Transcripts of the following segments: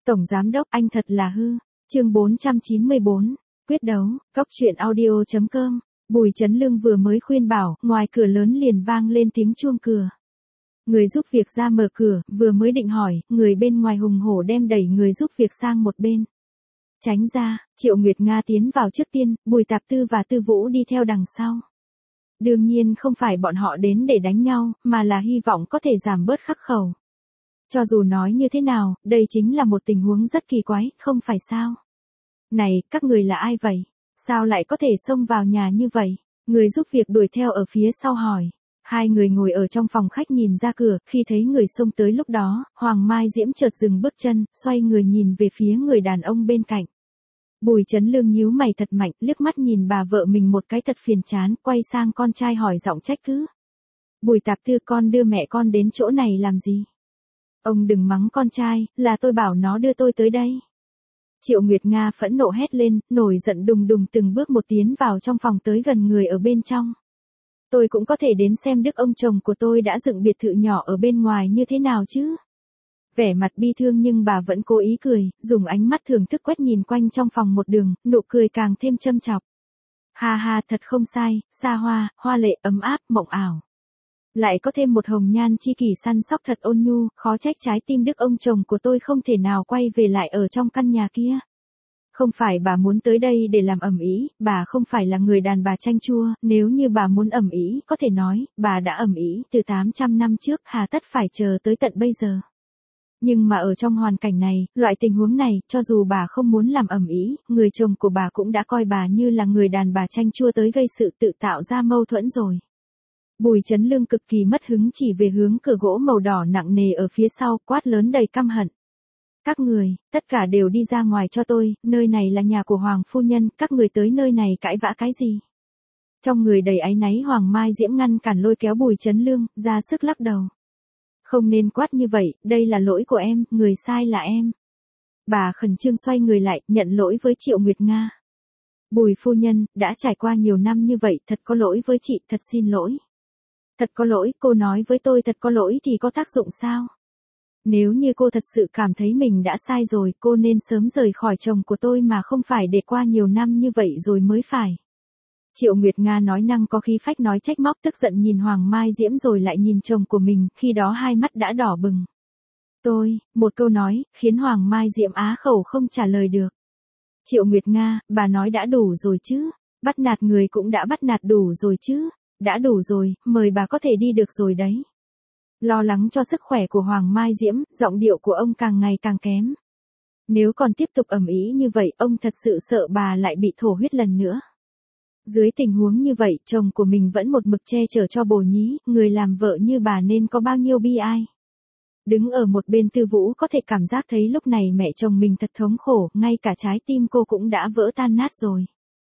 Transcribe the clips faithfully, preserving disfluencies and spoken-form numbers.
Tổng giám đốc anh thật là hư. Chương bốn trăm chín mươi bốn, quyết đấu, cóc truyện audio chấm com. Bùi Chấn Lương vừa mới khuyên bảo, ngoài cửa lớn liền vang lên tiếng chuông cửa. Người giúp việc ra mở cửa, vừa mới định hỏi, người bên ngoài hùng hổ đem đẩy người giúp việc sang một bên. Tránh ra, Triệu Nguyệt Nga tiến vào trước tiên, Bùi Tạp Tư và Tư Vũ đi theo đằng sau. Đương nhiên không phải bọn họ đến để đánh nhau, mà là hy vọng có thể giảm bớt khắc khẩu. Cho dù nói như thế nào, đây chính là một tình huống rất kỳ quái, không phải sao? Này, các người là ai vậy? Sao lại có thể xông vào nhà như vậy? Người giúp việc đuổi theo ở phía sau hỏi. Hai người ngồi ở trong phòng khách nhìn ra cửa, khi thấy người xông tới lúc đó, Hoàng Mai Diễm chợt dừng bước chân, xoay người nhìn về phía người đàn ông bên cạnh. Bùi Chấn Lương nhíu mày thật mạnh, liếc mắt nhìn bà vợ mình một cái thật phiền chán, quay sang con trai hỏi giọng trách cứ. Bùi Tạp Tư, con đưa mẹ con đến chỗ này làm gì? Ông đừng mắng con trai, là tôi bảo nó đưa tôi tới đây. Triệu Nguyệt Nga phẫn nộ hét lên, nổi giận đùng đùng từng bước một tiến vào trong phòng tới gần người ở bên trong. Tôi cũng có thể đến xem đức ông chồng của tôi đã dựng biệt thự nhỏ ở bên ngoài như thế nào chứ. Vẻ mặt bi thương nhưng bà vẫn cố ý cười, dùng ánh mắt thưởng thức quét nhìn quanh trong phòng một đường, nụ cười càng thêm châm chọc. Ha ha, thật không sai, xa hoa, hoa lệ, ấm áp, mộng ảo. Lại có thêm một hồng nhan chi kỷ săn sóc thật ôn nhu, khó trách trái tim đức ông chồng của tôi không thể nào quay về lại ở trong căn nhà kia. Không phải bà muốn tới đây để làm ầm ĩ, bà không phải là người đàn bà chanh chua, nếu như bà muốn ầm ĩ, có thể nói, bà đã ầm ĩ từ tám trăm năm trước, hà tất phải chờ tới tận bây giờ. Nhưng mà ở trong hoàn cảnh này, loại tình huống này, cho dù bà không muốn làm ầm ĩ, người chồng của bà cũng đã coi bà như là người đàn bà chanh chua tới gây sự tự tạo ra mâu thuẫn rồi. Bùi Chấn Lương cực kỳ mất hứng chỉ về hướng cửa gỗ màu đỏ nặng nề ở phía sau, quát lớn đầy căm hận. Các người, tất cả đều đi ra ngoài cho tôi, nơi này là nhà của Hoàng phu nhân, các người tới nơi này cãi vã cái gì? Trong người đầy áy náy Hoàng Mai Diễm ngăn cản lôi kéo Bùi Chấn Lương, ra sức lắc đầu. Không nên quát như vậy, đây là lỗi của em, người sai là em. Bà khẩn trương xoay người lại, nhận lỗi với Triệu Nguyệt Nga. Bùi phu nhân, đã trải qua nhiều năm như vậy, thật có lỗi với chị, thật xin lỗi. Thật có lỗi, cô nói với tôi thật có lỗi thì có tác dụng sao? Nếu như cô thật sự cảm thấy mình đã sai rồi, cô nên sớm rời khỏi chồng của tôi mà không phải để qua nhiều năm như vậy rồi mới phải. Triệu Nguyệt Nga nói năng có khí phách nói trách móc, tức giận nhìn Hoàng Mai Diễm rồi lại nhìn chồng của mình, khi đó hai mắt đã đỏ bừng. Tôi, một câu nói, khiến Hoàng Mai Diễm á khẩu không trả lời được. Triệu Nguyệt Nga, bà nói đã đủ rồi chứ, bắt nạt người cũng đã bắt nạt đủ rồi chứ, đã đủ rồi, mời bà có thể đi được rồi đấy. Lo lắng cho sức khỏe của Hoàng Mai Diễm, giọng điệu của ông càng ngày càng kém. Nếu còn tiếp tục ầm ĩ như vậy, ông thật sự sợ bà lại bị thổ huyết lần nữa. Dưới tình huống như vậy, chồng của mình vẫn một mực che chở cho bồ nhí, người làm vợ như bà nên có bao nhiêu bi ai. Đứng ở một bên Tư Vũ có thể cảm giác thấy lúc này mẹ chồng mình thật thống khổ, ngay cả trái tim cô cũng đã vỡ tan nát rồi.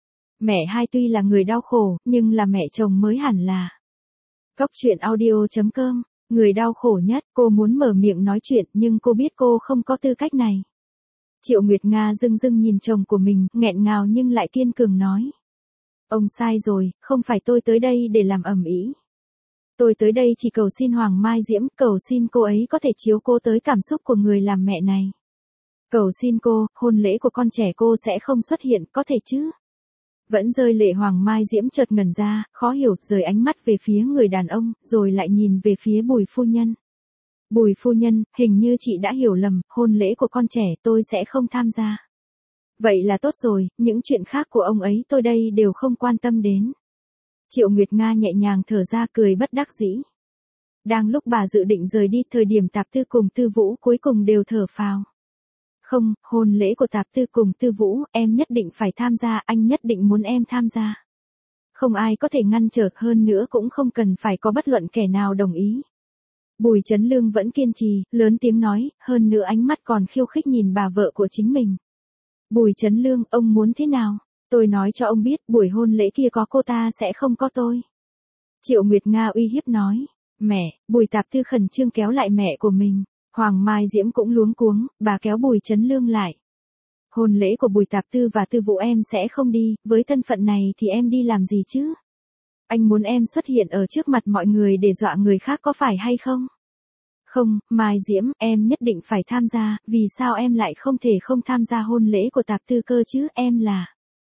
Mẹ hai tuy là người đau khổ, nhưng là mẹ chồng mới hẳn là. Cóc truyện audio chấm com, người đau khổ nhất, cô muốn mở miệng nói chuyện nhưng cô biết cô không có tư cách này. Triệu Nguyệt Nga dưng dưng nhìn chồng của mình, nghẹn ngào nhưng lại kiên cường nói. Ông sai rồi, không phải tôi tới đây để làm ầm ĩ. Tôi tới đây chỉ cầu xin Hoàng Mai Diễm, cầu xin cô ấy có thể chiếu cố tới cảm xúc của người làm mẹ này. Cầu xin cô, hôn lễ của con trẻ cô sẽ không xuất hiện, có thể chứ? Vẫn rơi lệ Hoàng Mai Diễm chợt ngẩn ra, khó hiểu, rời ánh mắt về phía người đàn ông, rồi lại nhìn về phía Bùi phu nhân. Bùi phu nhân, hình như chị đã hiểu lầm, hôn lễ của con trẻ tôi sẽ không tham gia. Vậy là tốt rồi, những chuyện khác của ông ấy tôi đây đều không quan tâm đến. Triệu Nguyệt Nga nhẹ nhàng thở ra cười bất đắc dĩ. Đang lúc bà dự định rời đi, thời điểm Tạp Tư cùng Tư Vũ cuối cùng đều thở phào. Không, hôn lễ của Tạp Tư cùng Tư Vũ, em nhất định phải tham gia, anh nhất định muốn em tham gia. Không ai có thể ngăn trở, hơn nữa cũng không cần phải có bất luận kẻ nào đồng ý. Bùi Chấn Lương vẫn kiên trì, lớn tiếng nói, hơn nữa ánh mắt còn khiêu khích nhìn bà vợ của chính mình. Bùi Chấn Lương, ông muốn thế nào? Tôi nói cho ông biết, buổi hôn lễ kia có cô ta sẽ không có tôi. Triệu Nguyệt Nga uy hiếp nói. Mẹ, Bùi Tạp Tư khẩn trương kéo lại mẹ của mình. Hoàng Mai Diễm cũng luống cuống, bà kéo Bùi Chấn Lương lại. Hôn lễ của Bùi Tạp Tư và Tư Vũ em sẽ không đi, với thân phận này thì em đi làm gì chứ? Anh muốn em xuất hiện ở trước mặt mọi người để dọa người khác có phải hay không? Không, Mai Diễm, em nhất định phải tham gia, vì sao em lại không thể không tham gia hôn lễ của Tạp Tư Cơ chứ, em là...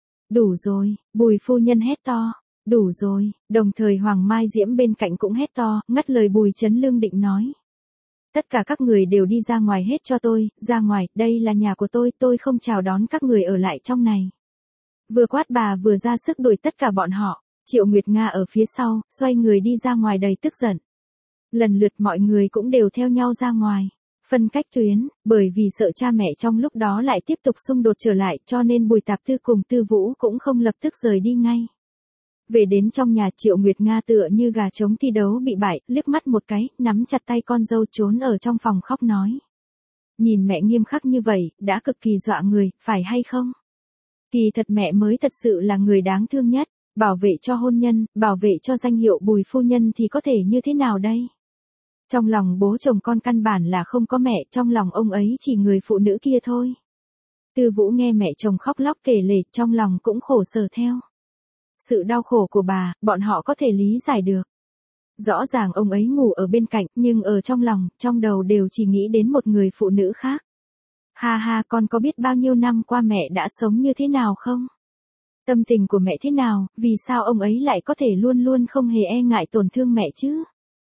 Đủ rồi, Bùi phu nhân hét to. Đủ rồi, đồng thời Hoàng Mai Diễm bên cạnh cũng hét to, ngắt lời Bùi Chấn Lương định nói. Tất cả các người đều đi ra ngoài hết cho tôi, ra ngoài, đây là nhà của tôi, tôi không chào đón các người ở lại trong này. Vừa quát bà vừa ra sức đuổi tất cả bọn họ, Triệu Nguyệt Nga ở phía sau, xoay người đi ra ngoài đầy tức giận. Lần lượt mọi người cũng đều theo nhau ra ngoài. Phân cách tuyến, bởi vì sợ cha mẹ trong lúc đó lại tiếp tục xung đột trở lại cho nên Bùi Tạp Tư cùng Tư Vũ cũng không lập tức rời đi ngay. Về đến trong nhà Triệu Nguyệt Nga tựa như gà trống thi đấu bị bại, liếc mắt một cái, nắm chặt tay con dâu trốn ở trong phòng khóc nói. Nhìn mẹ nghiêm khắc như vậy, đã cực kỳ dọa người, phải hay không? Kỳ thật mẹ mới thật sự là người đáng thương nhất, bảo vệ cho hôn nhân, bảo vệ cho danh hiệu Bùi phu nhân thì có thể như thế nào đây? Trong lòng bố chồng con căn bản là không có mẹ, trong lòng ông ấy chỉ người phụ nữ kia thôi. Tư Vũ nghe mẹ chồng khóc lóc kể lể, trong lòng cũng khổ sở theo. Sự đau khổ của bà, bọn họ có thể lý giải được. Rõ ràng ông ấy ngủ ở bên cạnh, nhưng ở trong lòng, trong đầu đều chỉ nghĩ đến một người phụ nữ khác. Ha ha, con có biết bao nhiêu năm qua mẹ đã sống như thế nào không? Tâm tình của mẹ thế nào, vì sao ông ấy lại có thể luôn luôn không hề e ngại tổn thương mẹ chứ?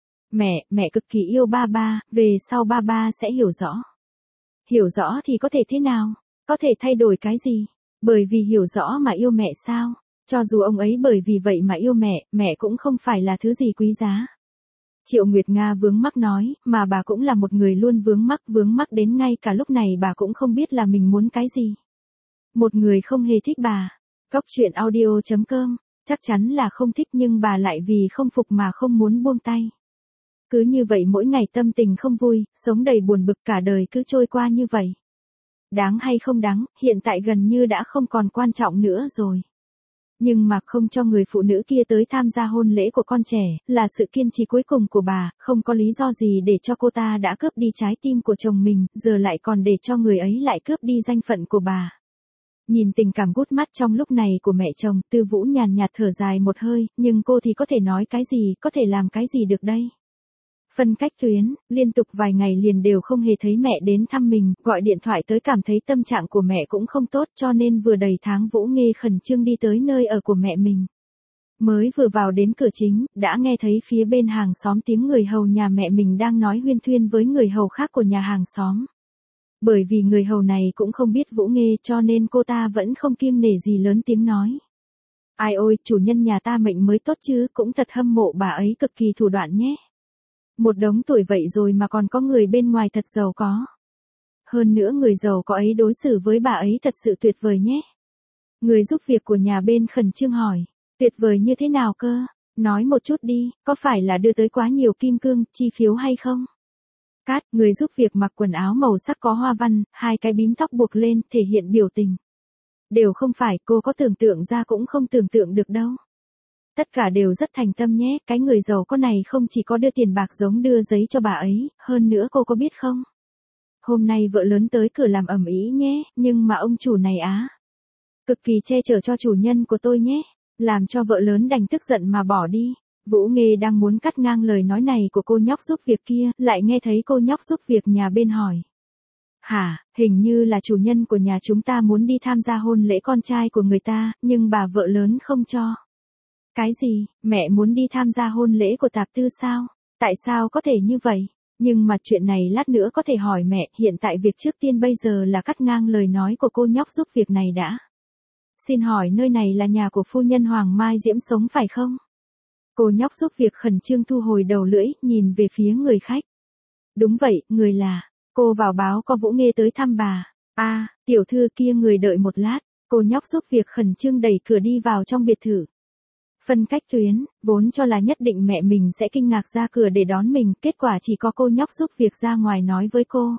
Mẹ, mẹ cực kỳ yêu ba ba, về sau ba ba sẽ hiểu rõ. Hiểu rõ thì có thể thế nào? Có thể thay đổi cái gì? Bởi vì hiểu rõ mà yêu mẹ sao? Cho dù ông ấy bởi vì vậy mà yêu mẹ, mẹ cũng không phải là thứ gì quý giá. Triệu Nguyệt Nga vướng mắc nói, mà bà cũng là một người luôn vướng mắc, vướng mắc đến ngay cả lúc này bà cũng không biết là mình muốn cái gì. Một người không hề thích bà. Cóc truyện audio chấm com, chắc chắn là không thích nhưng bà lại vì không phục mà không muốn buông tay. Cứ như vậy mỗi ngày tâm tình không vui, sống đầy buồn bực, cả đời cứ trôi qua như vậy. Đáng hay không đáng, hiện tại gần như đã không còn quan trọng nữa rồi. Nhưng mà không cho người phụ nữ kia tới tham gia hôn lễ của con trẻ, là sự kiên trì cuối cùng của bà, không có lý do gì để cho cô ta đã cướp đi trái tim của chồng mình, giờ lại còn để cho người ấy lại cướp đi danh phận của bà. Nhìn tình cảm gút mắt trong lúc này của mẹ chồng, Tư Vũ nhàn nhạt thở dài một hơi, nhưng cô thì có thể nói cái gì, có thể làm cái gì được đây? Phân cách tuyến, liên tục vài ngày liền đều không hề thấy mẹ đến thăm mình, gọi điện thoại tới cảm thấy tâm trạng của mẹ cũng không tốt cho nên vừa đầy tháng Vũ Nghê khẩn trương đi tới nơi ở của mẹ mình. Mới vừa vào đến cửa chính, đã nghe thấy phía bên hàng xóm tiếng người hầu nhà mẹ mình đang nói huyên thuyên với người hầu khác của nhà hàng xóm. Bởi vì người hầu này cũng không biết Vũ Nghê cho nên cô ta vẫn không kiêng nể gì lớn tiếng nói. Ai ôi, chủ nhân nhà ta mệnh mới tốt chứ, cũng thật hâm mộ bà ấy cực kỳ thủ đoạn nhé. Một đống tuổi vậy rồi mà còn có người bên ngoài thật giàu có. Hơn nữa người giàu có ấy đối xử với bà ấy thật sự tuyệt vời nhé. Người giúp việc của nhà bên khẩn trương hỏi, tuyệt vời như thế nào cơ? Nói một chút đi, có phải là đưa tới quá nhiều kim cương, chi phiếu hay không? Cát, người giúp việc mặc quần áo màu sắc có hoa văn, hai cái bím tóc buộc lên, thể hiện biểu tình. Đều không phải, cô có tưởng tượng ra cũng không tưởng tượng được đâu. Tất cả đều rất thành tâm nhé, cái người giàu có này không chỉ có đưa tiền bạc giống đưa giấy cho bà ấy, hơn nữa cô có biết không? Hôm nay vợ lớn tới cửa làm ầm ĩ nhé, nhưng mà ông chủ này á. Cực kỳ che chở cho chủ nhân của tôi nhé, làm cho vợ lớn đành tức giận mà bỏ đi. Vũ Nghê đang muốn cắt ngang lời nói này của cô nhóc giúp việc kia, lại nghe thấy cô nhóc giúp việc nhà bên hỏi. Hả, hình như là chủ nhân của nhà chúng ta muốn đi tham gia hôn lễ con trai của người ta, nhưng bà vợ lớn không cho. Cái gì, mẹ muốn đi tham gia hôn lễ của Tạp Tư sao? Tại sao có thể như vậy? Nhưng mà chuyện này lát nữa có thể hỏi mẹ, hiện tại việc trước tiên bây giờ là cắt ngang lời nói của cô nhóc giúp việc này đã. Xin hỏi nơi này là nhà của phu nhân Hoàng Mai Diễm sống phải không? Cô nhóc giúp việc khẩn trương thu hồi đầu lưỡi, nhìn về phía người khách. Đúng vậy, người là, cô vào báo có Vũ Nghê tới thăm bà. À, tiểu thư kia người đợi một lát, cô nhóc giúp việc khẩn trương đẩy cửa đi vào trong biệt thự. Phân cách tuyến, vốn cho là nhất định mẹ mình sẽ kinh ngạc ra cửa để đón mình, kết quả chỉ có cô nhóc giúp việc ra ngoài nói với cô.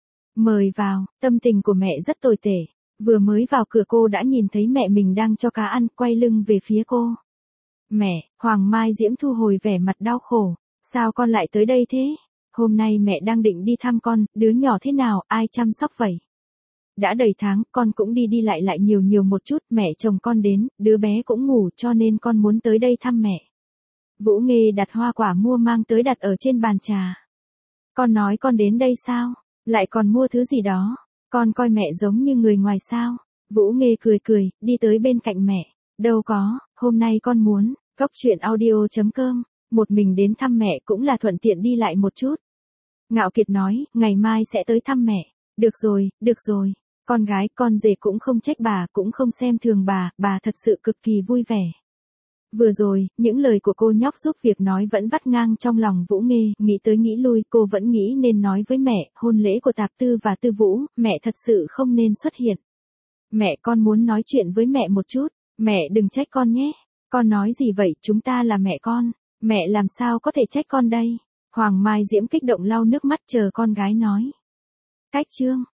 Mời vào, tâm tình của mẹ rất tồi tệ, vừa mới vào cửa cô đã nhìn thấy mẹ mình đang cho cá ăn, quay lưng về phía cô. Mẹ, Hoàng Mai Diễm thu hồi vẻ mặt đau khổ, sao con lại tới đây thế? Hôm nay mẹ đang định đi thăm con, đứa nhỏ thế nào, ai chăm sóc vậy? Đã đầy tháng, con cũng đi đi lại lại nhiều nhiều một chút, mẹ chồng con đến, đứa bé cũng ngủ cho nên con muốn tới đây thăm mẹ. Vũ Nghê đặt hoa quả mua mang tới đặt ở trên bàn trà. Con nói con đến đây sao? Lại còn mua thứ gì đó? Con coi mẹ giống như người ngoài sao? Vũ Nghê cười cười, đi tới bên cạnh mẹ. Đâu có, hôm nay con muốn, cốc truyện audio chấm com, một mình đến thăm mẹ cũng là thuận tiện đi lại một chút. Ngạo Kiệt nói, ngày mai sẽ tới thăm mẹ. Được rồi, được rồi. Con gái, con rể cũng không trách bà, cũng không xem thường bà, bà thật sự cực kỳ vui vẻ. Vừa rồi, những lời của cô nhóc giúp việc nói vẫn vắt ngang trong lòng Vũ Nghê, nghĩ tới nghĩ lui, cô vẫn nghĩ nên nói với mẹ, hôn lễ của Tạp Tư và Tư Vũ, mẹ thật sự không nên xuất hiện. Mẹ, con muốn nói chuyện với mẹ một chút, mẹ đừng trách con nhé. Con nói gì vậy, chúng ta là mẹ con, mẹ làm sao có thể trách con đây. Hoàng Mai Diễm kích động lau nước mắt chờ con gái nói. Cách chương